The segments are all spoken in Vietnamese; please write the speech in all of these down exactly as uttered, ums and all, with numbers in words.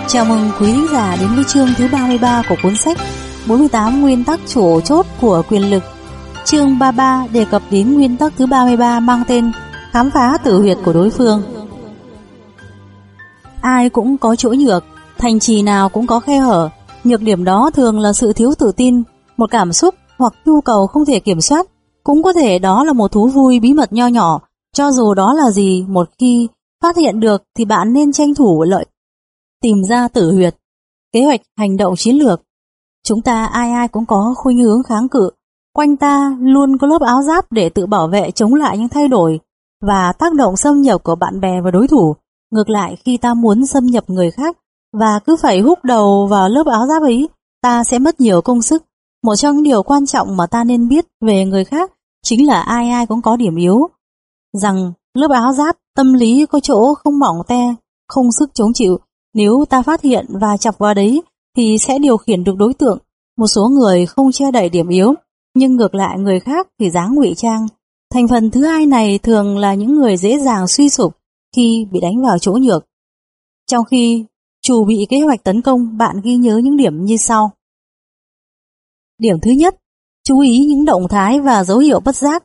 Chào mừng quý thính giả đến với chương thứ ba mươi ba của cuốn sách bốn mươi tám nguyên tắc chủ chốt của quyền lực. Chương ba mươi ba đề cập đến nguyên tắc thứ ba mươi ba mang tên khám phá tử huyệt của đối phương. Ai cũng có chỗ nhược, thành trì nào cũng có khe hở. Nhược điểm đó thường là sự thiếu tự tin, một cảm xúc hoặc nhu cầu không thể kiểm soát. Cũng có thể đó là một thú vui bí mật nho nhỏ. Cho dù đó là gì, một khi phát hiện được thì bạn nên tranh thủ lợi tìm ra tử huyệt. Kế hoạch hành động chiến lược. Chúng ta ai ai cũng có khuynh hướng kháng cự. Quanh ta luôn có lớp áo giáp để tự bảo vệ chống lại những thay đổi và tác động xâm nhập của bạn bè và đối thủ. Ngược lại, khi ta muốn xâm nhập người khác và cứ phải húc đầu vào lớp áo giáp ấy, ta sẽ mất nhiều công sức. Một trong những điều quan trọng mà ta nên biết về người khác chính là ai ai cũng có điểm yếu. Rằng lớp áo giáp tâm lý có chỗ không mỏng te, không sức chống chịu. Nếu ta phát hiện và chọc vào đấy thì sẽ điều khiển được đối tượng. Một số người không che đậy điểm yếu, nhưng ngược lại người khác thì dáng ngụy trang. Thành phần thứ hai này thường là những người dễ dàng suy sụp khi bị đánh vào chỗ nhược. Trong khi chuẩn bị kế hoạch tấn công, bạn ghi nhớ những điểm như sau. Điểm thứ nhất, chú ý những động thái và dấu hiệu bất giác.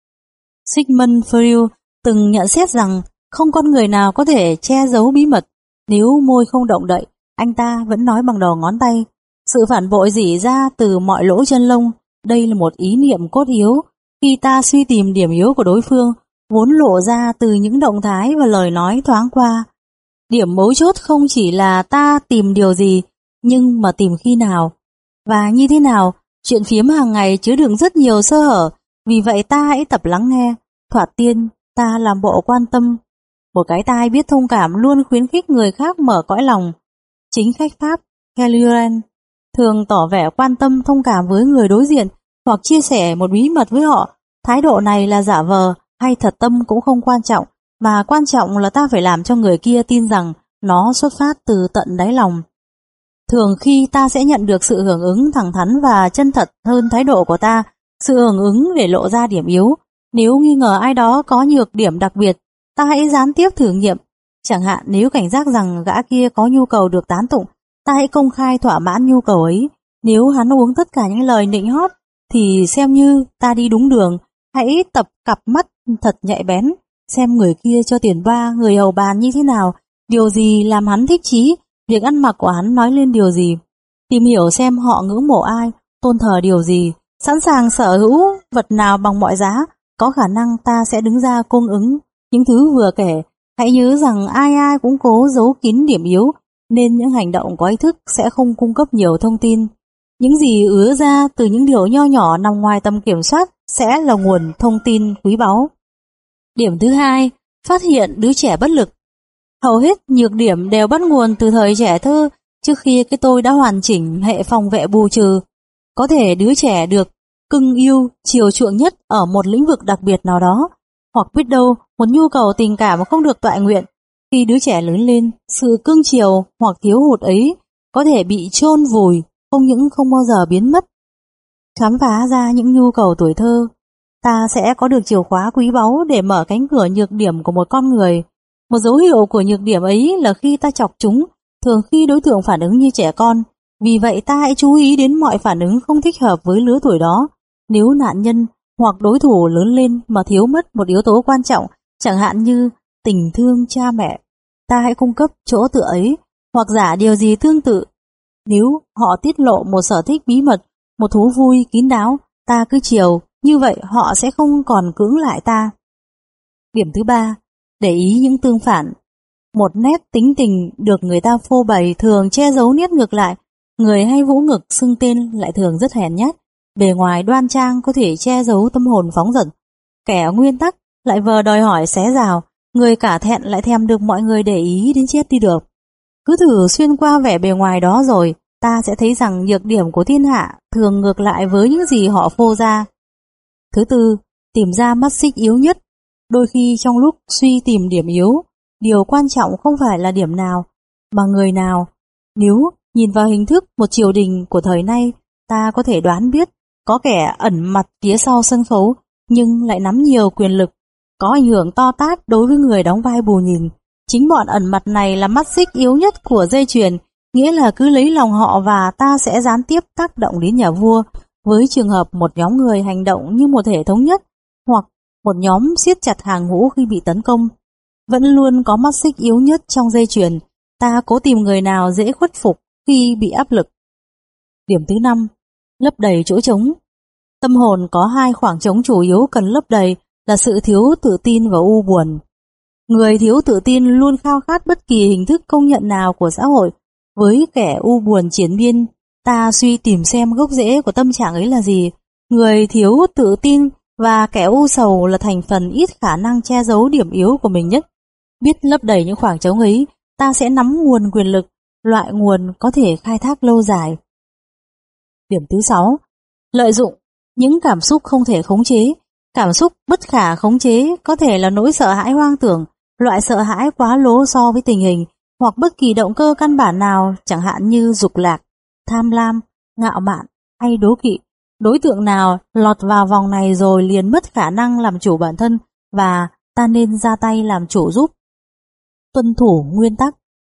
Sigmund Freud từng nhận xét rằng không con người nào có thể che giấu bí mật. Nếu môi không động đậy, anh ta vẫn nói bằng đầu ngón tay. Sự phản bội rỉ ra từ mọi lỗ chân lông. Đây là một ý niệm cốt yếu. Khi ta suy tìm điểm yếu của đối phương, vốn lộ ra từ những động thái và lời nói thoáng qua. Điểm mấu chốt không chỉ là ta tìm điều gì, nhưng mà tìm khi nào và như thế nào. Chuyện phiếm hàng ngày chứa đựng rất nhiều sơ hở, vì vậy ta hãy tập lắng nghe. Thoạt tiên, ta làm bộ quan tâm. Một cái tai biết thông cảm luôn khuyến khích người khác mở cõi lòng. Chính khách Pháp Kellyren thường tỏ vẻ quan tâm thông cảm với người đối diện hoặc chia sẻ một bí mật với họ. Thái độ này là giả vờ hay thật tâm cũng không quan trọng, mà quan trọng là ta phải làm cho người kia tin rằng nó xuất phát từ tận đáy lòng. Thường khi ta sẽ nhận được sự hưởng ứng thẳng thắn và chân thật hơn thái độ của ta, sự hưởng ứng để lộ ra điểm yếu. Nếu nghi ngờ ai đó có nhược điểm đặc biệt, ta hãy gián tiếp thử nghiệm. Chẳng hạn nếu cảnh giác rằng gã kia có nhu cầu được tán tụng, ta hãy công khai thỏa mãn nhu cầu ấy. Nếu hắn uống tất cả những lời nịnh hót, thì xem như ta đi đúng đường. Hãy tập cặp mắt thật nhạy bén, xem người kia cho tiền ba, người hầu bàn như thế nào, điều gì làm hắn thích chí, việc ăn mặc của hắn nói lên điều gì. Tìm hiểu xem họ ngưỡng mộ ai, tôn thờ điều gì, sẵn sàng sở hữu vật nào bằng mọi giá, có khả năng ta sẽ đứng ra cung ứng những thứ vừa kể. Hãy nhớ rằng ai ai cũng cố giấu kín điểm yếu, nên những hành động có ý thức sẽ không cung cấp nhiều thông tin. Những gì ứa ra từ những điều nho nhỏ nằm ngoài tầm kiểm soát sẽ là nguồn thông tin quý báu. Điểm thứ hai, phát hiện đứa trẻ bất lực. Hầu hết nhược điểm đều bắt nguồn từ thời trẻ thơ, trước khi cái tôi đã hoàn chỉnh hệ phòng vệ bù trừ. Có thể đứa trẻ được cưng yêu, chiều chuộng nhất ở một lĩnh vực đặc biệt nào đó, hoặc biết đâu một nhu cầu tình cảm không được toại nguyện. Khi đứa trẻ lớn lên, sự cưng chiều hoặc thiếu hụt ấy có thể bị chôn vùi, không những không bao giờ biến mất. Khám phá ra những nhu cầu tuổi thơ, ta sẽ có được chìa khóa quý báu để mở cánh cửa nhược điểm của một con người. Một dấu hiệu của nhược điểm ấy là khi ta chọc chúng, thường khi đối tượng phản ứng như trẻ con. Vì vậy ta hãy chú ý đến mọi phản ứng không thích hợp với lứa tuổi đó. Nếu nạn nhân hoặc đối thủ lớn lên mà thiếu mất một yếu tố quan trọng, chẳng hạn như tình thương cha mẹ, ta hãy cung cấp chỗ tựa ấy, hoặc giả điều gì tương tự. Nếu họ tiết lộ một sở thích bí mật, một thú vui kín đáo, ta cứ chiều, như vậy họ sẽ không còn cưỡng lại ta. Điểm thứ ba, để ý những tương phản. Một nét tính tình được người ta phô bày thường che giấu nét ngược lại. Người hay vũ ngực xưng tên lại thường rất hèn nhát. Bề ngoài đoan trang có thể che giấu tâm hồn phóng dật. Kẻ nguyên tắc lại vờ đòi hỏi xé rào. Người cả thẹn lại thèm được mọi người để ý đến chết đi được. Cứ thử xuyên qua vẻ bề ngoài đó rồi, ta sẽ thấy rằng nhược điểm của thiên hạ thường ngược lại với những gì họ phô ra. Thứ tư, tìm ra mắt xích yếu nhất. Đôi khi trong lúc suy tìm điểm yếu, điều quan trọng không phải là điểm nào, mà người nào. Nếu nhìn vào hình thức một triều đình của thời nay, ta có thể đoán biết có kẻ ẩn mặt phía sau sân khấu nhưng lại nắm nhiều quyền lực, có ảnh hưởng to tát đối với người đóng vai bù nhìn. Chính bọn ẩn mặt này là mắt xích yếu nhất của dây chuyền, nghĩa là cứ lấy lòng họ và ta sẽ gián tiếp tác động đến nhà vua. Với trường hợp một nhóm người hành động như một thể thống nhất hoặc một nhóm siết chặt hàng ngũ khi bị tấn công, vẫn luôn có mắt xích yếu nhất trong dây chuyền, ta cố tìm người nào dễ khuất phục khi bị áp lực. Điểm thứ năm, lấp đầy chỗ trống. Tâm hồn có hai khoảng trống chủ yếu cần lấp đầy là sự thiếu tự tin và u buồn. Người thiếu tự tin luôn khao khát bất kỳ hình thức công nhận nào của xã hội. Với kẻ u buồn triển miên, ta suy tìm xem gốc rễ của tâm trạng ấy là gì. Người thiếu tự tin và kẻ u sầu là thành phần ít khả năng che giấu điểm yếu của mình nhất. Biết lấp đầy những khoảng trống ấy, ta sẽ nắm nguồn quyền lực, loại nguồn có thể khai thác lâu dài. Điểm thứ sáu, lợi dụng những cảm xúc không thể khống chế. Cảm xúc bất khả khống chế có thể là nỗi sợ hãi hoang tưởng, loại sợ hãi quá lố so với tình hình, hoặc bất kỳ động cơ căn bản nào, chẳng hạn như dục lạc, tham lam, ngạo mạn hay đố kỵ. Đối tượng nào lọt vào vòng này rồi liền mất khả năng làm chủ bản thân và ta nên ra tay làm chủ giúp. Tuân thủ nguyên tắc.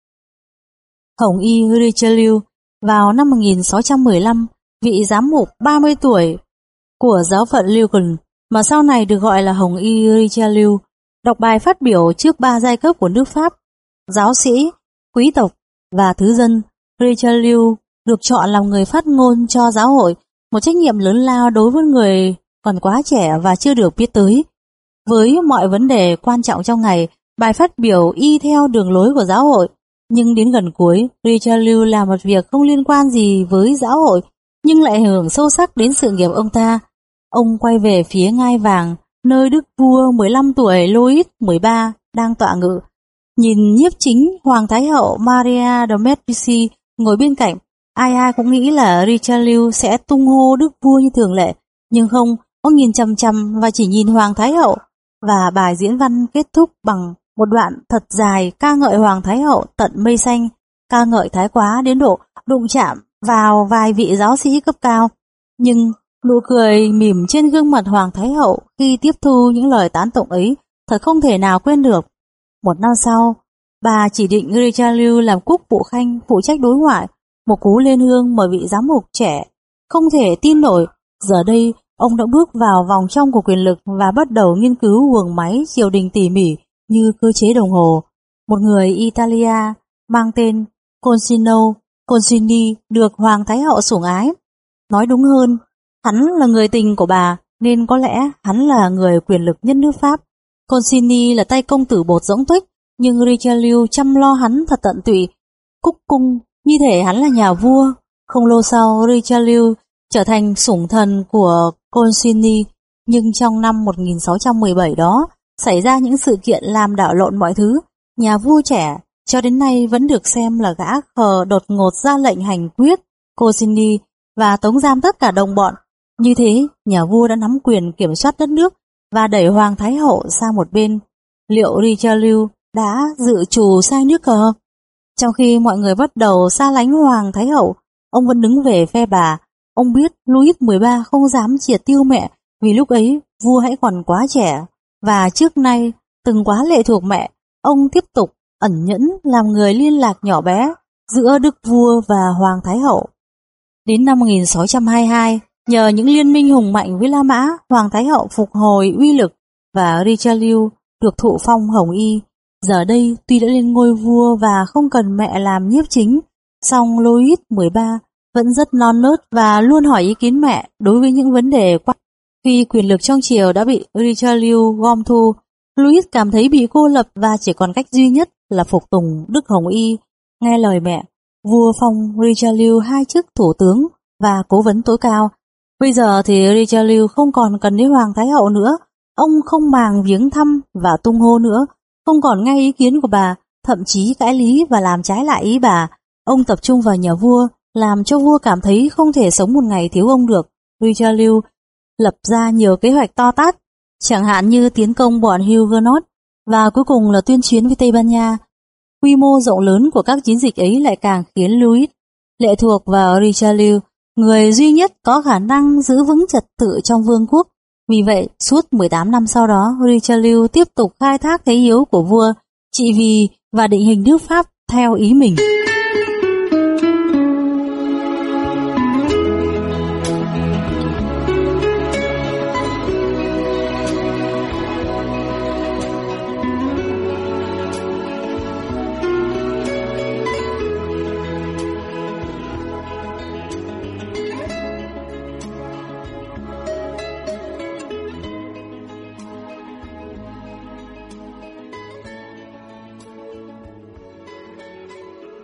Hồng y Richelieu vào năm một nghìn sáu trăm mười lăm, vị giám mục ba mươi tuổi của giáo phận Lincoln mà sau này được gọi là Hồng y Richelieu, đọc bài phát biểu trước ba giai cấp của nước Pháp, giáo sĩ, quý tộc và thứ dân. Richelieu được chọn làm người phát ngôn cho giáo hội, một trách nhiệm lớn lao đối với người còn quá trẻ và chưa được biết tới. Với mọi vấn đề quan trọng trong ngày, bài phát biểu y theo đường lối của giáo hội, nhưng đến gần cuối, Richelieu làm một việc không liên quan gì với giáo hội, nhưng lại ảnh hưởng sâu sắc đến sự nghiệp ông ta. Ông quay về phía ngai vàng, nơi đức vua mười lăm tuổi Louis mười ba đang tọa ngự. Nhìn nhiếp chính Hoàng Thái hậu Maria de Medici ngồi bên cạnh, ai ai cũng nghĩ là Richelieu sẽ tung hô đức vua như thường lệ, nhưng không, ông nhìn chằm chằm và chỉ nhìn Hoàng Thái hậu, và bài diễn văn kết thúc bằng một đoạn thật dài ca ngợi Hoàng Thái hậu tận mây xanh, ca ngợi thái quá đến độ đụng chạm vào vài vị giáo sĩ cấp cao. Nhưng nụ cười mỉm trên gương mặt Hoàng Thái hậu khi tiếp thu những lời tán tụng ấy thật không thể nào quên được. Một năm sau, bà chỉ định Richelieu làm quốc vụ khanh phụ trách đối ngoại, một cú lên hương mời vị giám mục trẻ. Không thể tin nổi, giờ đây ông đã bước vào vòng trong của quyền lực và bắt đầu nghiên cứu guồng máy triều đình tỉ mỉ như cơ chế đồng hồ. Một người Italia mang tên Concino Concini được Hoàng Thái hậu sủng ái. Nói đúng hơn, hắn là người tình của bà, nên có lẽ hắn là người quyền lực nhất nước Pháp. Concini là tay công tử bột rỗng tuếch, nhưng Richelieu chăm lo hắn thật tận tụy, cúc cung như thể hắn là nhà vua. Không lâu sau, Richelieu trở thành sủng thần của Concini, nhưng trong năm một nghìn sáu trăm mười bảy đó xảy ra những sự kiện làm đảo lộn mọi thứ. Nhà vua trẻ cho đến nay vẫn được xem là gã khờ đột ngột ra lệnh hành quyết Concini và tống giam tất cả đồng bọn. Như thế, nhà vua đã nắm quyền kiểm soát đất nước và đẩy Hoàng Thái hậu sang một bên. Liệu Richelieu đã dự trù sai nước cờ? Trong khi mọi người bắt đầu xa lánh Hoàng Thái hậu, ông vẫn đứng về phe bà. Ông biết Louis mười ba không dám triệt tiêu mẹ vì lúc ấy vua hãy còn quá trẻ, và trước nay từng quá lệ thuộc mẹ. Ông tiếp tục ẩn nhẫn làm người liên lạc nhỏ bé giữa đức vua và Hoàng Thái hậu. Đến năm một nghìn sáu trăm hai mươi hai, nhờ những liên minh hùng mạnh với La Mã, Hoàng Thái hậu phục hồi uy lực và Richelieu được thụ phong Hồng y. Giờ đây tuy đã lên ngôi vua và không cần mẹ làm nhiếp chính, song Louis mười ba vẫn rất non nớt và luôn hỏi ý kiến mẹ đối với những vấn đề quan. Khi quyền lực trong triều đã bị Richelieu gom thu, Louis cảm thấy bị cô lập và chỉ còn cách duy nhất là phục tùng Đức Hồng y. Nghe lời mẹ, vua phong Richelieu hai chức thủ tướng và cố vấn tối cao. Bây giờ thì Richelieu không còn cần đến Hoàng Thái hậu nữa, ông không màng viếng thăm và tung hô nữa, không còn nghe ý kiến của bà, thậm chí cãi lý và làm trái lại ý bà. Ông tập trung vào nhà vua, làm cho vua cảm thấy không thể sống một ngày thiếu ông được. Richelieu lập ra nhiều kế hoạch to tát, chẳng hạn như tiến công bọn Huguenot và cuối cùng là tuyên chiến với Tây Ban Nha. Quy mô rộng lớn của các chiến dịch ấy lại càng khiến Louis lệ thuộc vào Richelieu, người duy nhất có khả năng giữ vững trật tự trong vương quốc. Vì vậy, suốt mười tám năm sau đó, Richelieu tiếp tục khai thác thế yếu của vua, trị vì và định hình nước Pháp theo ý mình.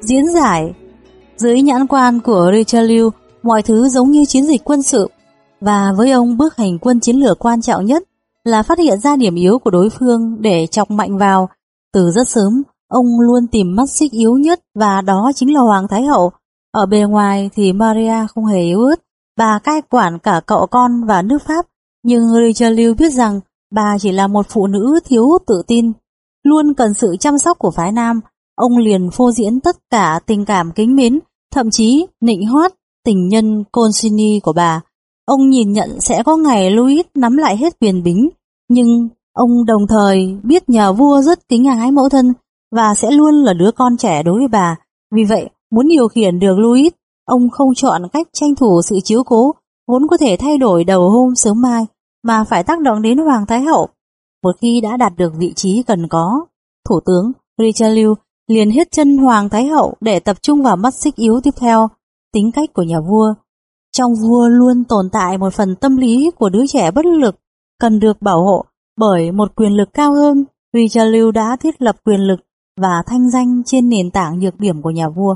diễn giải. Dưới nhãn quan của Richelieu, mọi thứ giống như chiến dịch quân sự, và với ông bước hành quân chiến lược quan trọng nhất là phát hiện ra điểm yếu của đối phương để chọc mạnh vào. Từ rất sớm, ông luôn tìm mắt xích yếu nhất, và đó chính là Hoàng Thái Hậu. Ở bề ngoài thì Maria không hề yếu ớt, bà cai quản cả cậu con và nước Pháp, nhưng Richelieu biết rằng bà chỉ là một phụ nữ thiếu tự tin, luôn cần sự chăm sóc của phái nam. Ông liền phô diễn tất cả tình cảm kính mến, thậm chí nịnh hót tình nhân Concini của bà. Ông nhìn nhận sẽ có ngày Louis nắm lại hết quyền bính, nhưng ông đồng thời biết nhà vua rất kính ái mẫu thân và sẽ luôn là đứa con trẻ đối với bà. Vì vậy, muốn điều khiển được Louis, ông không chọn cách tranh thủ sự chiếu cố vốn có thể thay đổi đầu hôm sớm mai, mà phải tác động đến Hoàng Thái Hậu. Một khi đã đạt được vị trí cần có, Thủ tướng Richelieu liền hết chân Hoàng Thái Hậu để tập trung vào mắt xích yếu tiếp theo, tính cách của nhà vua. Trong vua luôn tồn tại một phần tâm lý của đứa trẻ bất lực, cần được bảo hộ bởi một quyền lực cao hơn. Richelieu đã thiết lập quyền lực và thanh danh trên nền tảng nhược điểm của nhà vua.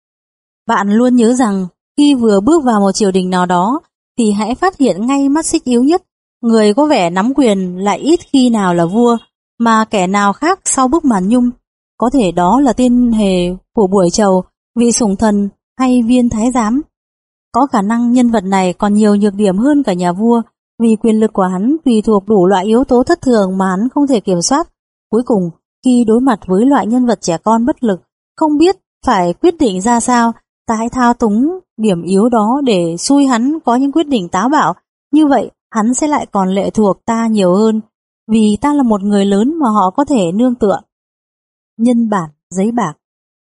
Bạn luôn nhớ rằng khi vừa bước vào một triều đình nào đó thì hãy phát hiện ngay mắt xích yếu nhất. Người có vẻ nắm quyền lại ít khi nào là vua, mà kẻ nào khác sau bức màn nhung. Có thể đó là tên hề của buổi chầu, vị sủng thần hay viên thái giám. Có khả năng nhân vật này còn nhiều nhược điểm hơn cả nhà vua, vì quyền lực của hắn tùy thuộc đủ loại yếu tố thất thường mà hắn không thể kiểm soát. Cuối cùng, khi đối mặt với loại nhân vật trẻ con bất lực, không biết phải quyết định ra sao, ta hãy thao túng điểm yếu đó để xui hắn có những quyết định táo bạo. Như vậy, hắn sẽ lại còn lệ thuộc ta nhiều hơn, vì ta là một người lớn mà họ có thể nương tựa. Nhân bản giấy bạc.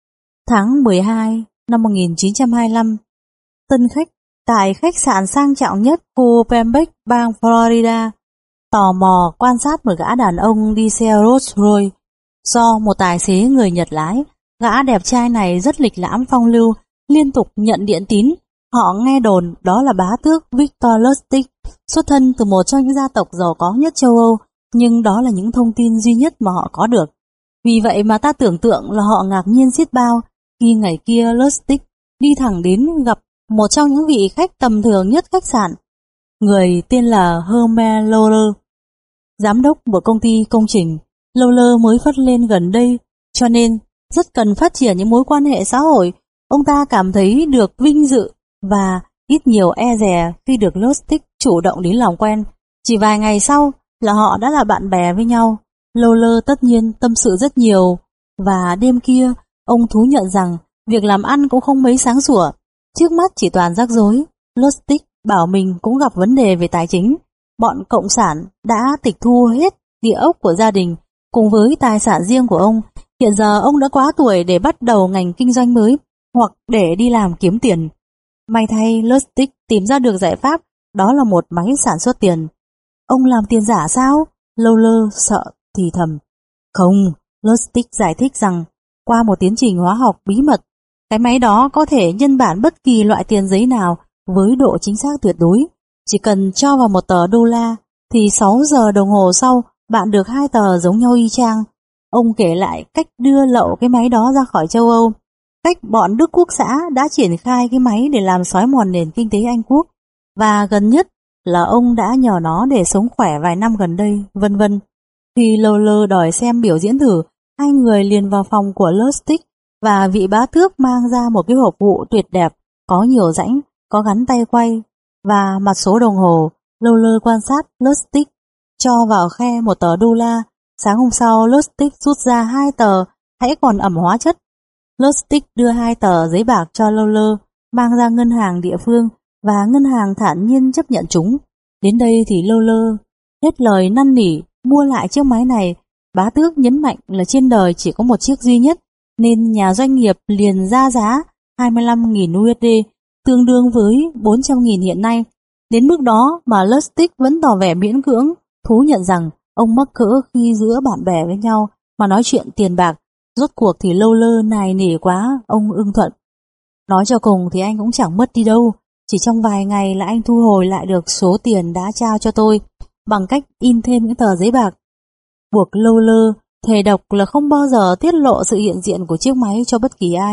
Tháng mười hai năm một nghìn chín trăm hai mươi lăm, tân khách tại khách sạn sang trọng nhất khu Palm Beach, bang Florida, tò mò quan sát một gã đàn ông đi xe Rolls Royce do một tài xế người Nhật lái. Gã đẹp trai này rất lịch lãm phong lưu, liên tục nhận điện tín. Họ nghe đồn đó là bá tước Victor Lustig, xuất thân từ một trong những gia tộc giàu có nhất châu Âu, nhưng đó là những thông tin duy nhất mà họ có được. Vì vậy mà ta tưởng tượng là họ ngạc nhiên xiết bao khi ngày kia Lustig đi thẳng đến gặp một trong những vị khách tầm thường nhất khách sạn. Người tên là Herman Lawler, giám đốc một công ty công trình. Lawler mới phất lên gần đây, cho nên rất cần phát triển những mối quan hệ xã hội. Ông ta cảm thấy được vinh dự và ít nhiều e dè khi được Lustig chủ động đến làm quen. Chỉ vài ngày sau là họ đã là bạn bè với nhau. Lawler tất nhiên tâm sự rất nhiều, và đêm kia ông thú nhận rằng việc làm ăn cũng không mấy sáng sủa, trước mắt chỉ toàn rắc rối. Lustig bảo mình cũng gặp vấn đề về tài chính. Bọn cộng sản đã tịch thu hết địa ốc của gia đình cùng với tài sản riêng của ông. Hiện giờ ông đã quá tuổi để bắt đầu ngành kinh doanh mới hoặc để đi làm kiếm tiền. May thay, Lustig tìm ra được giải pháp, đó là một máy sản xuất tiền. Ông làm tiền giả sao? Lawler sợ thì thầm. Không, Lustig giải thích rằng qua một tiến trình hóa học bí mật, cái máy đó có thể nhân bản bất kỳ loại tiền giấy nào với độ chính xác tuyệt đối. Chỉ cần cho vào một tờ đô la thì sáu giờ đồng hồ sau bạn được hai tờ giống nhau y chang. Ông kể lại cách đưa lậu cái máy đó ra khỏi châu Âu, cách bọn Đức Quốc xã đã triển khai cái máy để làm xói mòn nền kinh tế Anh Quốc, và gần nhất là ông đã nhờ nó để sống khỏe vài năm gần đây, vân vân. Khi Lawler đòi xem biểu diễn thử, hai người liền vào phòng của Lustig, và vị bá tước mang ra một cái hộp vụ tuyệt đẹp, có nhiều rãnh, có gắn tay quay và mặt số đồng hồ. Lawler quan sát Lustig cho vào khe một tờ đô la. Sáng hôm sau, Lustig rút ra hai tờ hãy còn ẩm hóa chất. Lustig đưa hai tờ giấy bạc cho Lawler, mang ra ngân hàng địa phương, và ngân hàng thản nhiên chấp nhận chúng. Đến đây thì Lawler hết lời năn nỉ mua lại chiếc máy này. Bá tước nhấn mạnh là trên đời chỉ có một chiếc duy nhất, nên nhà doanh nghiệp liền ra giá hai mươi lăm nghìn u ét đê, tương đương với bốn trăm nghìn hiện nay. Đến mức đó mà Lustig vẫn tỏ vẻ miễn cưỡng, thú nhận rằng ông mắc cỡ khi giữa bạn bè với nhau mà nói chuyện tiền bạc. Rốt cuộc thì Lawler nài nỉ quá, ông ưng thuận. Nói cho cùng thì anh cũng chẳng mất đi đâu, chỉ trong vài ngày là anh thu hồi lại được số tiền đã trao cho tôi bằng cách in thêm những tờ giấy bạc. Buộc Lawler thề độc là không bao giờ tiết lộ sự hiện diện của chiếc máy cho bất kỳ ai.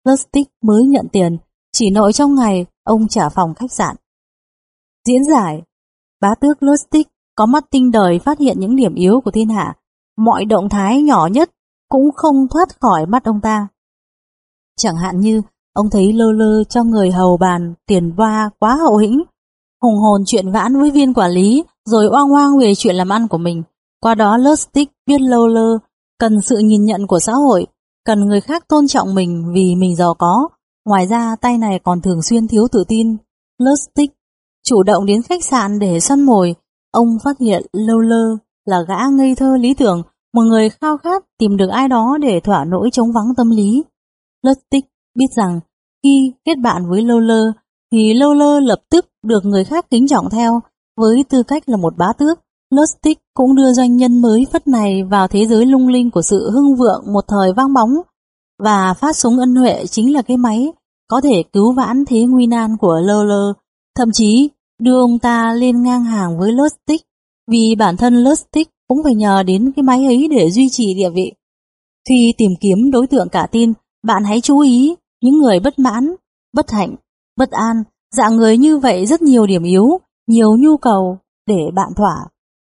Lustig mới nhận tiền, chỉ nội trong ngày ông trả phòng khách sạn. Diễn giải, bá tước Lustig có mắt tinh đời phát hiện những điểm yếu của thiên hạ, mọi động thái nhỏ nhất cũng không thoát khỏi mắt ông ta. Chẳng hạn như ông thấy lơ lơ cho người hầu bàn tiền boa quá hậu hĩnh, hùng hồn chuyện vãn với viên quản lý, rồi oang oang về chuyện làm ăn của mình. Qua đó Lustig biết lơ lơ cần sự nhìn nhận của xã hội, cần người khác tôn trọng mình vì mình giàu có. Ngoài ra tay này còn thường xuyên thiếu tự tin. Lustig chủ động đến khách sạn để săn mồi. Ông phát hiện lơ lơ là gã ngây thơ lý tưởng, một người khao khát tìm được ai đó để thỏa nỗi trống vắng tâm lý. Lustig biết rằng khi kết bạn với lơ lơ thì lơ lơ lập tức được người khác kính trọng theo. Với tư cách là một bá tước, Lustig cũng đưa doanh nhân mới phất này vào thế giới lung linh của sự hưng vượng một thời vang bóng, và phát súng ân huệ chính là cái máy có thể cứu vãn thế nguy nan của lơ lơ, thậm chí đưa ông ta lên ngang hàng với Lustig, vì bản thân Lustig cũng phải nhờ đến cái máy ấy để duy trì địa vị. Khi tìm kiếm đối tượng cả tin, bạn hãy chú ý những người bất mãn, bất hạnh, bất an. Dạng người như vậy rất nhiều điểm yếu, nhiều nhu cầu để bạn thỏa.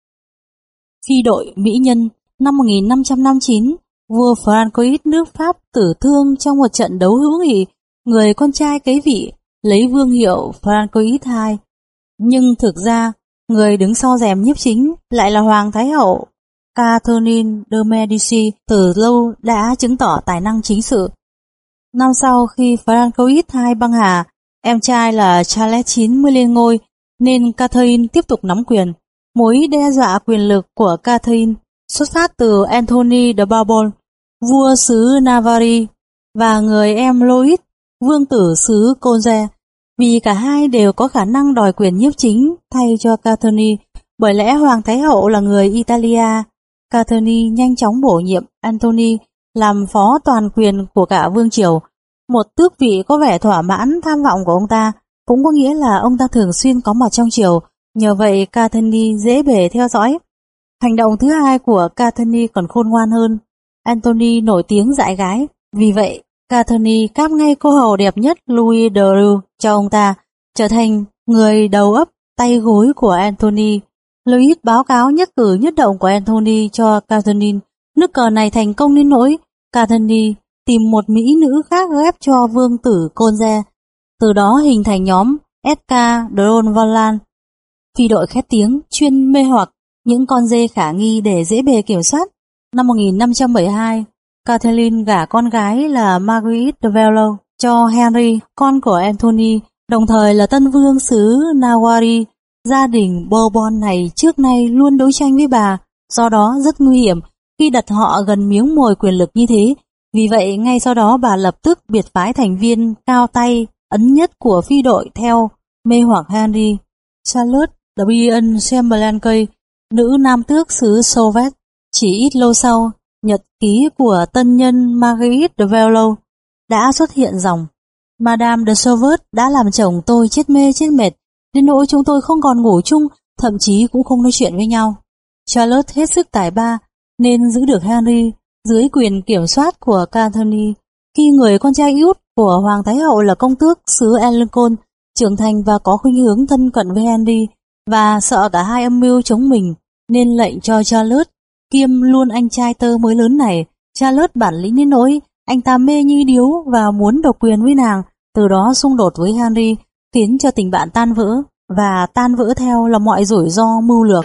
Phi đội mỹ nhân. Năm một nghìn năm trăm năm mươi chín, vua Francois nước Pháp tử thương trong một trận đấu hữu nghị, người con trai kế vị lấy vương hiệu Francois thứ hai. Nhưng thực ra, người đứng sau rèm nhiếp chính lại là Hoàng Thái hậu Catherine de Medici, từ lâu đã chứng tỏ tài năng chính sự. Năm sau khi Francois thứ hai băng hà, em trai là Charles thứ chín mới lên ngôi, nên Catherine tiếp tục nắm quyền. Mối đe dọa quyền lực của Catherine xuất phát từ Anthony de Bourbon, vua xứ Navarre, và người em Louis, vương tử xứ Conde, vì cả hai đều có khả năng đòi quyền nhiếp chính thay cho Catherine. Bởi lẽ Hoàng Thái hậu là người Italia, Catherine nhanh chóng bổ nhiệm Anthony làm phó toàn quyền của cả vương triều. Một tước vị có vẻ thỏa mãn tham vọng của ông ta, cũng có nghĩa là ông ta thường xuyên có mặt trong triều, nhờ vậy Catherine dễ bề theo dõi. Hành động thứ hai của Catherine còn khôn ngoan hơn. Anthony nổi tiếng dại gái, vì vậy Catherine cáp ngay cô hầu đẹp nhất Louis de Rue cho ông ta, trở thành người đầu ấp tay gối của Anthony. Louis báo cáo nhất cử nhất động của Anthony cho Catherine. Nước cờ này thành công đến nỗi Catherine tìm một mỹ nữ khác ghép cho vương tử Conde, từ đó hình thành nhóm ét ca Dronvalan. Phi đội khét tiếng chuyên mê hoặc những con dê khả nghi để dễ bề kiểm soát. Năm một nghìn năm trăm bảy mươi hai, Catherine gả con gái là Marguerite de Valois cho Henry, con của Anthony, đồng thời là tân vương xứ Navarre. Gia đình Bourbon này trước nay luôn đấu tranh với bà, do đó rất nguy hiểm khi đặt họ gần miếng mồi quyền lực như thế. Vì vậy, ngay sau đó bà lập tức biệt phái thành viên cao tay ấn nhất của phi đội theo mê hoặc Henry. Charlotte de Brienne-Chamberlain, nữ nam tước xứ Soviet. Chỉ ít lâu sau, nhật ký của tân nhân Marguerite de Valois đã xuất hiện dòng: Madame de Sauveur đã làm chồng tôi chết mê chết mệt, đến nỗi chúng tôi không còn ngủ chung, thậm chí cũng không nói chuyện với nhau. Charlotte hết sức tài ba nên giữ được Henry dưới quyền kiểm soát của Catherine. Khi người con trai út của Hoàng Thái hậu là công tước xứ Alençon trưởng thành và có khuynh hướng thân cận với Henry, và sợ cả hai âm mưu chống mình, nên lệnh cho Charlotte kiêm luôn anh trai tơ mới lớn này. Charlotte bản lĩnh đến nỗi anh ta mê như điếu và muốn độc quyền với nàng, từ đó xung đột với Henry, khiến cho tình bạn tan vỡ, và tan vỡ theo là mọi rủi ro mưu lược.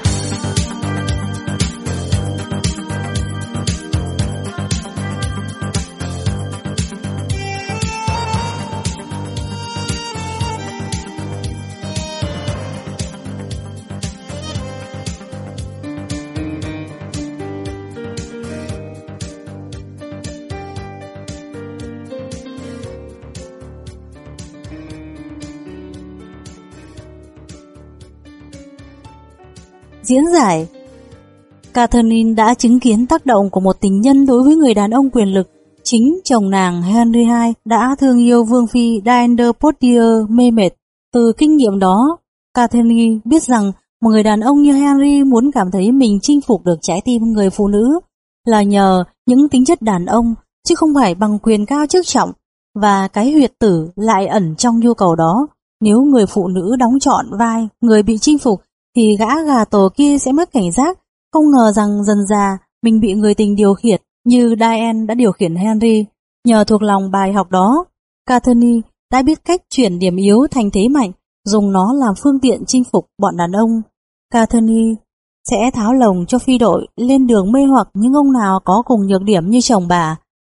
Diễn giải, Catherine đã chứng kiến tác động của một tình nhân đối với người đàn ông quyền lực. Chính chồng nàng Henry đệ nhị đã thương yêu vương phi Diane de Poitiers mê mệt. Từ kinh nghiệm đó, Catherine biết rằng một người đàn ông như Henry muốn cảm thấy mình chinh phục được trái tim người phụ nữ là nhờ những tính chất đàn ông, chứ không phải bằng quyền cao chức trọng. và cái huyệt tử lại ẩn trong nhu cầu đó. Nếu người phụ nữ đóng trọn vai người bị chinh phục thì gã gà tổ kia sẽ mất cảnh giác, không ngờ rằng dần dà mình bị người tình điều khiển như Diane đã điều khiển Henry. Nhờ thuộc lòng bài học đó, Courtney đã biết cách chuyển điểm yếu thành thế mạnh, dùng nó làm phương tiện chinh phục bọn đàn ông. Courtney sẽ tháo lồng cho phi đội lên đường mê hoặc những ông nào có cùng nhược điểm như chồng bà.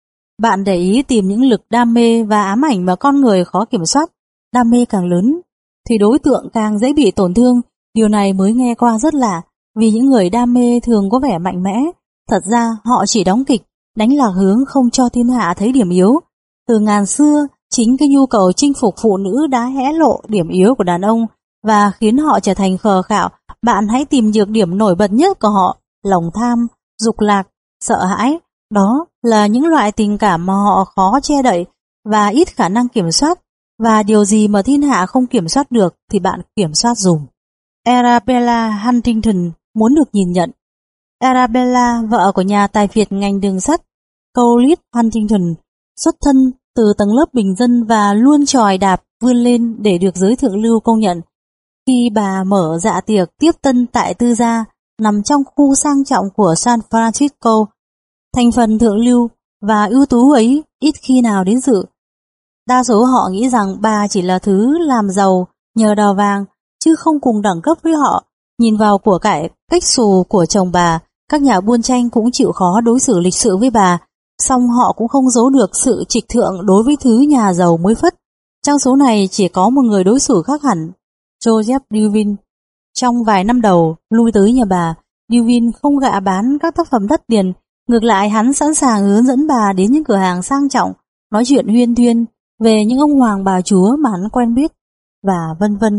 Bạn để ý tìm những lực đam mê và ám ảnh mà con người khó kiểm soát. Đam mê càng lớn thì đối tượng càng dễ bị tổn thương. Điều này mới nghe qua rất lạ, vì những người đam mê thường có vẻ mạnh mẽ. Thật ra họ chỉ đóng kịch, đánh lạc hướng không cho thiên hạ thấy điểm yếu. Từ ngàn xưa, chính cái nhu cầu chinh phục phụ nữ đã hé lộ điểm yếu của đàn ông và khiến họ trở thành khờ khạo. Bạn hãy tìm nhược điểm nổi bật nhất của họ: lòng tham, dục lạc, sợ hãi. Đó là những loại tình cảm mà họ khó che đậy và ít khả năng kiểm soát, và điều gì mà thiên hạ không kiểm soát được thì bạn kiểm soát dùm. Arabella Huntington muốn được nhìn nhận. Arabella, vợ của nhà tài phiệt ngành đường sắt Coolidge Huntington, xuất thân từ tầng lớp bình dân và luôn chòi đạp vươn lên để được giới thượng lưu công nhận. Khi bà mở dạ tiệc tiếp tân tại tư gia nằm trong khu sang trọng của San Francisco, thành phần thượng lưu và ưu tú ấy ít khi nào đến dự. Đa số họ nghĩ rằng bà chỉ là thứ làm giàu nhờ đào vàng, chứ không cùng đẳng cấp với họ. Nhìn vào của cải cách xù của chồng bà, các nhà buôn tranh cũng chịu khó đối xử lịch sự với bà, song họ cũng không giấu được sự trịch thượng đối với thứ nhà giàu mới phất. Trong số này chỉ có một người đối xử khác hẳn, Joseph Duvin. Trong vài năm đầu lui tới nhà bà, Duvin không gạ bán các tác phẩm đắt tiền, ngược lại hắn sẵn sàng hướng dẫn bà đến những cửa hàng sang trọng, nói chuyện huyên thuyên về những ông hoàng bà chúa mà hắn quen biết, và vân vân.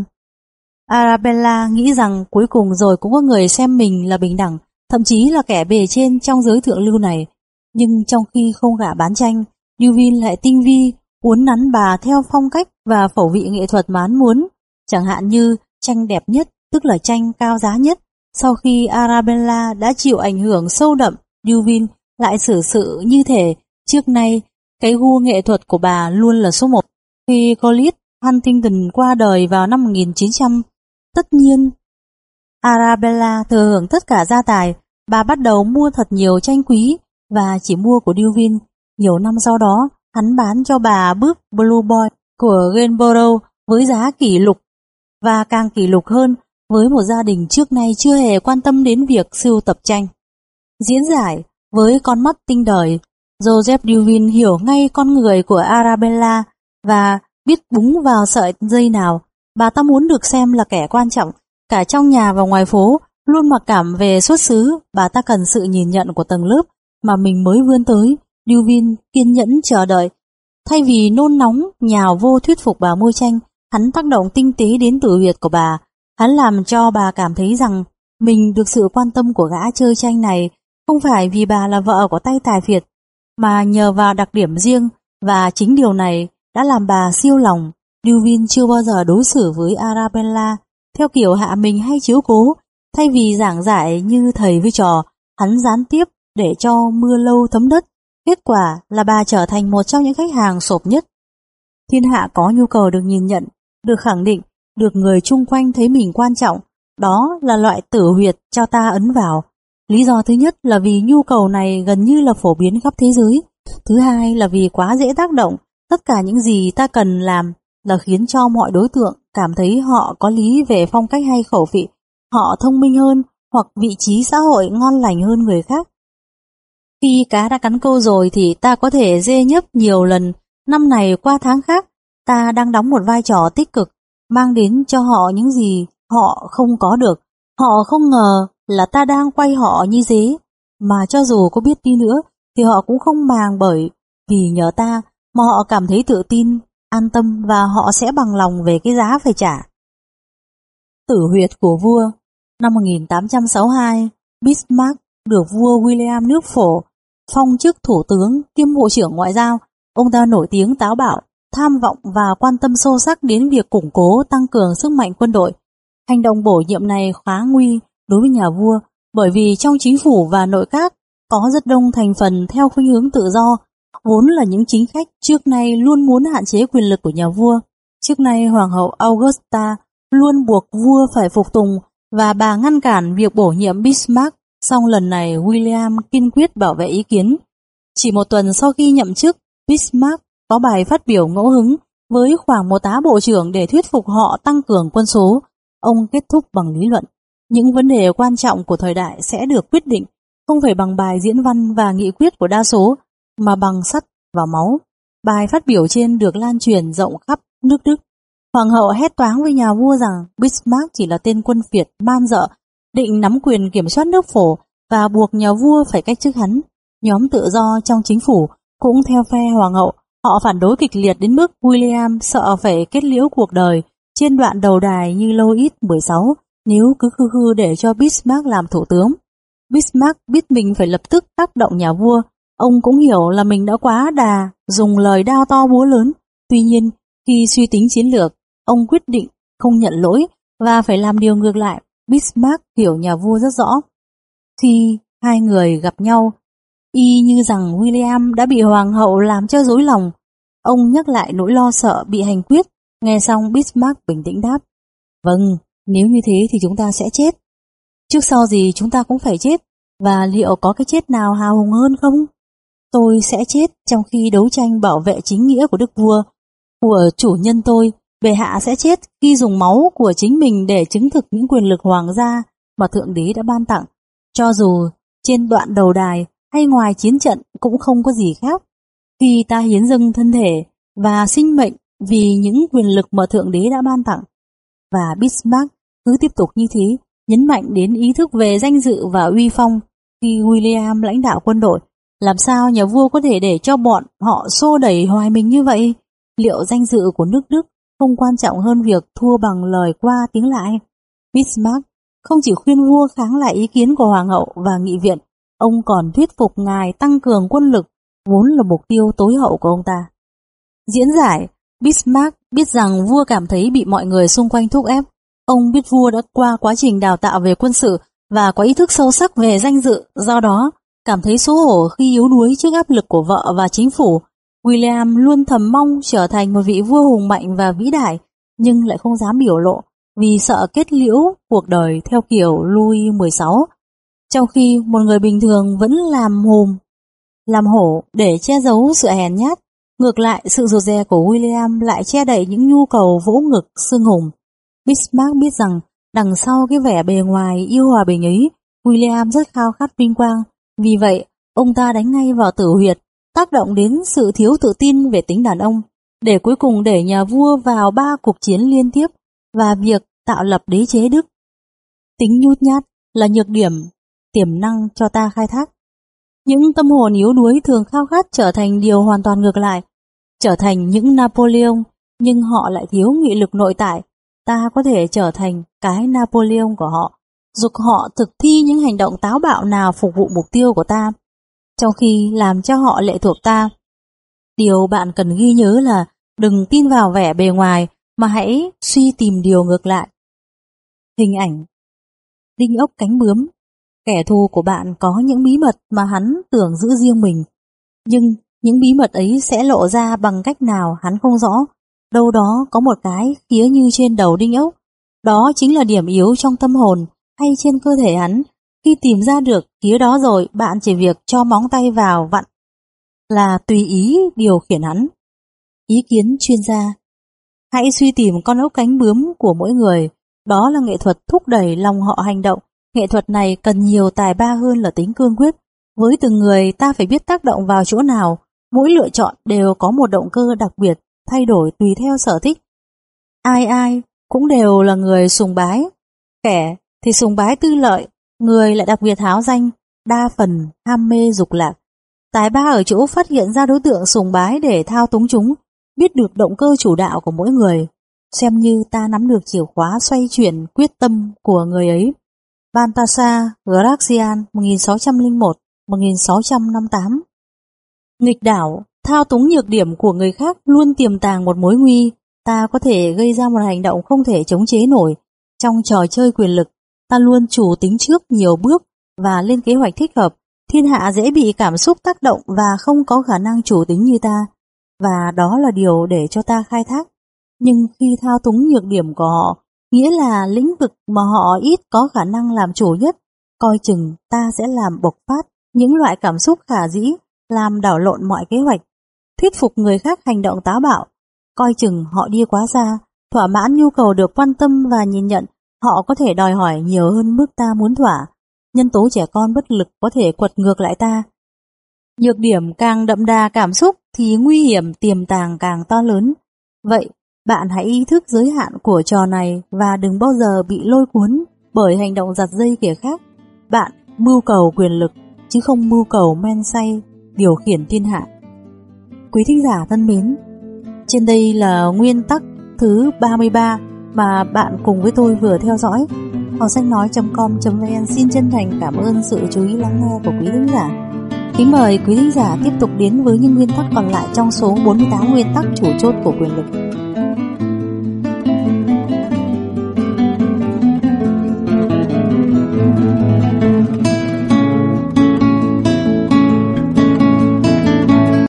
Arabella nghĩ rằng cuối cùng rồi cũng có người xem mình là bình đẳng, thậm chí là kẻ bề trên trong giới thượng lưu này. Nhưng trong khi không gạ bán tranh, Duvin lại tinh vi, uốn nắn bà theo phong cách và khẩu vị nghệ thuật mà hắn muốn. Chẳng hạn như tranh đẹp nhất, tức là tranh cao giá nhất. Sau khi Arabella đã chịu ảnh hưởng sâu đậm, Duvin lại xử sự như thể trước nay cái gu nghệ thuật của bà luôn là số một. Khi Coolidge Huntington qua đời vào năm một nghìn chín trăm, tất nhiên Arabella thừa hưởng tất cả gia tài. Bà bắt đầu mua thật nhiều tranh quý và chỉ mua của Duvin. Nhiều năm sau đó, hắn bán cho bà bức Blue Boy của Gainsborough với giá kỷ lục, và càng kỷ lục hơn với một gia đình trước nay chưa hề quan tâm đến việc sưu tập tranh. Diễn giải với con mắt tinh đời, Joseph Duvin hiểu ngay con người của Arabella và biết búng vào sợi dây nào. Bà ta muốn được xem là kẻ quan trọng, cả trong nhà và ngoài phố, luôn mặc cảm về xuất xứ. Bà ta cần sự nhìn nhận của tầng lớp mà mình mới vươn tới. Duvin kiên nhẫn chờ đợi. Thay vì nôn nóng nhào vô thuyết phục bà mua tranh, hắn tác động tinh tế đến tử huyệt của bà. Hắn làm cho bà cảm thấy rằng mình được sự quan tâm của gã chơi tranh này, không phải vì bà là vợ của tay tài phiệt, mà nhờ vào đặc điểm riêng, và chính điều này đã làm bà siêu lòng. Duvin chưa bao giờ đối xử với Arabella theo kiểu hạ mình hay chiếu cố. Thay vì giảng giải như thầy với trò, hắn gián tiếp để cho mưa lâu thấm đất. Kết quả là bà trở thành một trong những khách hàng sộp nhất. Thiên hạ có nhu cầu được nhìn nhận, được khẳng định, được người chung quanh thấy mình quan trọng. Đó là loại tử huyệt cho ta ấn vào. Lý do thứ nhất là vì nhu cầu này gần như là phổ biến khắp thế giới. Thứ hai là vì quá dễ tác động. Tất cả những gì ta cần làm là khiến cho mọi đối tượng cảm thấy họ có lý về phong cách hay khẩu vị, họ thông minh hơn hoặc vị trí xã hội ngon lành hơn người khác. Khi cá đã cắn câu rồi thì ta có thể dê nhấp nhiều lần, năm này qua tháng khác. Ta đang đóng một vai trò tích cực, mang đến cho họ những gì họ không có được. Họ không ngờ là ta đang quay họ như dế, mà cho dù có biết đi nữa thì họ cũng không màng, bởi vì nhờ ta mà họ cảm thấy tự tin, an tâm, và họ sẽ bằng lòng về cái giá phải trả. Tử huyệt của vua. Năm một nghìn tám trăm sáu mươi hai, Bismarck được vua William nước Phổ phong chức thủ tướng kiêm bộ trưởng ngoại giao. Ông ta nổi tiếng táo bạo, tham vọng và quan tâm sâu sắc đến việc củng cố, tăng cường sức mạnh quân đội. Hành động bổ nhiệm này khá nguy đối với nhà vua, bởi vì trong chính phủ và nội các có rất đông thành phần theo khuynh hướng tự do. vốn là những chính khách trước nay luôn muốn hạn chế quyền lực của nhà vua. Trước nay Hoàng hậu Augusta luôn buộc vua phải phục tùng và bà ngăn cản việc bổ nhiệm Bismarck, song lần này William kiên quyết bảo vệ ý kiến. Chỉ một tuần sau khi nhậm chức, Bismarck có bài phát biểu ngẫu hứng với khoảng một tá bộ trưởng để thuyết phục họ tăng cường quân số. Ông kết thúc bằng lý luận. Những vấn đề quan trọng của thời đại sẽ được quyết định không phải bằng bài diễn văn và nghị quyết của đa số, mà bằng sắt và máu. Bài phát biểu trên được lan truyền rộng khắp nước Đức. Hoàng hậu hét toáng với nhà vua rằng Bismarck chỉ là tên quân phiệt man dợ, định nắm quyền kiểm soát nước Phổ và buộc nhà vua phải cách chức hắn. Nhóm tự do trong chính phủ cũng theo phe hoàng hậu. Họ phản đối kịch liệt đến mức William sợ phải kết liễu cuộc đời trên đoạn đầu đài như Louis mười sáu nếu cứ khư khư để cho Bismarck làm thủ tướng. Bismarck biết mình phải lập tức tác động nhà vua. Ông cũng hiểu là mình đã quá đà dùng lời đao to búa lớn. Tuy nhiên, khi suy tính chiến lược, ông quyết định không nhận lỗi và phải làm điều ngược lại. Bismarck hiểu nhà vua rất rõ. Khi hai người gặp nhau, y như rằng William đã bị hoàng hậu làm cho rối lòng. Ông nhắc lại nỗi lo sợ bị hành quyết. Nghe xong Bismarck bình tĩnh đáp: Vâng, nếu như thế thì chúng ta sẽ chết. Trước sau gì chúng ta cũng phải chết. Và liệu có cái chết nào hào hùng hơn không? Tôi sẽ chết trong khi đấu tranh bảo vệ chính nghĩa của đức vua, của chủ nhân tôi. Bệ hạ sẽ chết khi dùng máu của chính mình để chứng thực những quyền lực hoàng gia mà Thượng Đế đã ban tặng. Cho dù trên đoạn đầu đài hay ngoài chiến trận cũng không có gì khác. Khi ta hiến dâng thân thể và sinh mệnh vì những quyền lực mà Thượng Đế đã ban tặng. Và Bismarck cứ tiếp tục như thế, nhấn mạnh đến ý thức về danh dự và uy phong. Khi William lãnh đạo quân đội, làm sao nhà vua có thể để cho bọn họ xô đẩy hoài mình như vậy? Liệu danh dự của nước Đức không quan trọng hơn việc thua bằng lời qua tiếng lại? Bismarck không chỉ khuyên vua kháng lại ý kiến của hoàng hậu và nghị viện, ông còn thuyết phục ngài tăng cường quân lực, vốn là mục tiêu tối hậu của ông ta. Diễn giải, Bismarck biết rằng vua cảm thấy bị mọi người xung quanh thúc ép. Ông biết vua đã qua quá trình đào tạo về quân sự và có ý thức sâu sắc về danh dự, do đó cảm thấy xấu hổ khi yếu đuối trước áp lực của vợ và chính phủ. William luôn thầm mong trở thành một vị vua hùng mạnh và vĩ đại, nhưng lại không dám biểu lộ vì sợ kết liễu cuộc đời theo kiểu Louis mười sáu. Trong khi một người bình thường vẫn làm hùm, làm hổ để che giấu sự hèn nhát, ngược lại sự rụt rè của William lại che đậy những nhu cầu vỗ ngực xưng hùng. Bismarck biết rằng đằng sau cái vẻ bề ngoài yêu hòa bình ấy, William rất khao khát vinh quang. Vì vậy, ông ta đánh ngay vào tử huyệt, tác động đến sự thiếu tự tin về tính đàn ông, để cuối cùng đẩy nhà vua vào ba cuộc chiến liên tiếp và việc tạo lập đế chế Đức. Tính nhút nhát là nhược điểm tiềm năng cho ta khai thác. Những tâm hồn yếu đuối thường khao khát trở thành điều hoàn toàn ngược lại, trở thành những Napoleon, nhưng họ lại thiếu nghị lực nội tại. Ta có thể trở thành cái Napoleon của họ, giục họ thực thi những hành động táo bạo nào phục vụ mục tiêu của ta, trong khi làm cho họ lệ thuộc ta. Điều bạn cần ghi nhớ là đừng tin vào vẻ bề ngoài, mà hãy suy tìm điều ngược lại. Hình ảnh đinh ốc cánh bướm. Kẻ thù của bạn có những bí mật mà hắn tưởng giữ riêng mình, nhưng những bí mật ấy sẽ lộ ra bằng cách nào hắn không rõ. Đâu đó có một cái khía như trên đầu đinh ốc. Đó chính là điểm yếu trong tâm hồn hay trên cơ thể hắn. Khi tìm ra được khía đó rồi, bạn chỉ việc cho móng tay vào vặn là tùy ý điều khiển hắn. Ý kiến chuyên gia: hãy suy tìm con ốc cánh bướm của mỗi người. Đó là nghệ thuật thúc đẩy lòng họ hành động. Nghệ thuật này cần nhiều tài ba hơn là tính cương quyết. Với từng người, ta phải biết tác động vào chỗ nào. Mỗi lựa chọn đều có một động cơ đặc biệt, thay đổi tùy theo sở thích. Ai ai cũng đều là người sùng bái. Kẻ thì sùng bái tư lợi, người lại đặc biệt háo danh, đa phần ham mê dục lạc. Tài ba ở chỗ phát hiện ra đối tượng sùng bái để thao túng chúng, biết được động cơ chủ đạo của mỗi người. Xem như ta nắm được chìa khóa xoay chuyển quyết tâm của người ấy. Baltasar Gracian một nghìn sáu trăm lẻ một đến một nghìn sáu trăm năm mươi tám. Nghịch đảo, thao túng nhược điểm của người khác luôn tiềm tàng một mối nguy. Ta có thể gây ra một hành động không thể chống chế nổi. Trong trò chơi quyền lực, ta luôn chủ tính trước nhiều bước và lên kế hoạch thích hợp. Thiên hạ dễ bị cảm xúc tác động và không có khả năng chủ tính như ta, và đó là điều để cho ta khai thác. Nhưng khi thao túng nhược điểm của họ, nghĩa là lĩnh vực mà họ ít có khả năng làm chủ nhất, coi chừng ta sẽ làm bộc phát những loại cảm xúc khả dĩ, làm đảo lộn mọi kế hoạch, thuyết phục người khác hành động táo bạo, coi chừng họ đi quá xa, thỏa mãn nhu cầu được quan tâm và nhìn nhận, họ có thể đòi hỏi nhiều hơn mức ta muốn thỏa. Nhân tố trẻ con bất lực có thể quật ngược lại ta. Nhược điểm càng đậm đà cảm xúc thì nguy hiểm tiềm tàng càng to lớn. Vậy, bạn hãy ý thức giới hạn của trò này và đừng bao giờ bị lôi cuốn bởi hành động giật dây kẻ khác. Bạn mưu cầu quyền lực, chứ không mưu cầu men say, điều khiển thiên hạ. Quý thính giả thân mến, trên đây là nguyên tắc thứ ba mươi ba mà bạn cùng với tôi vừa theo dõi. Họ xanh nói chấm com chấm vn xin chân thành cảm ơn sự chú ý lắng nghe của quý thính giả. Kính mời quý thính giả tiếp tục đến với những nguyên tắc còn lại trong số bốn mươi tám nguyên tắc chủ chốt của quyền lực.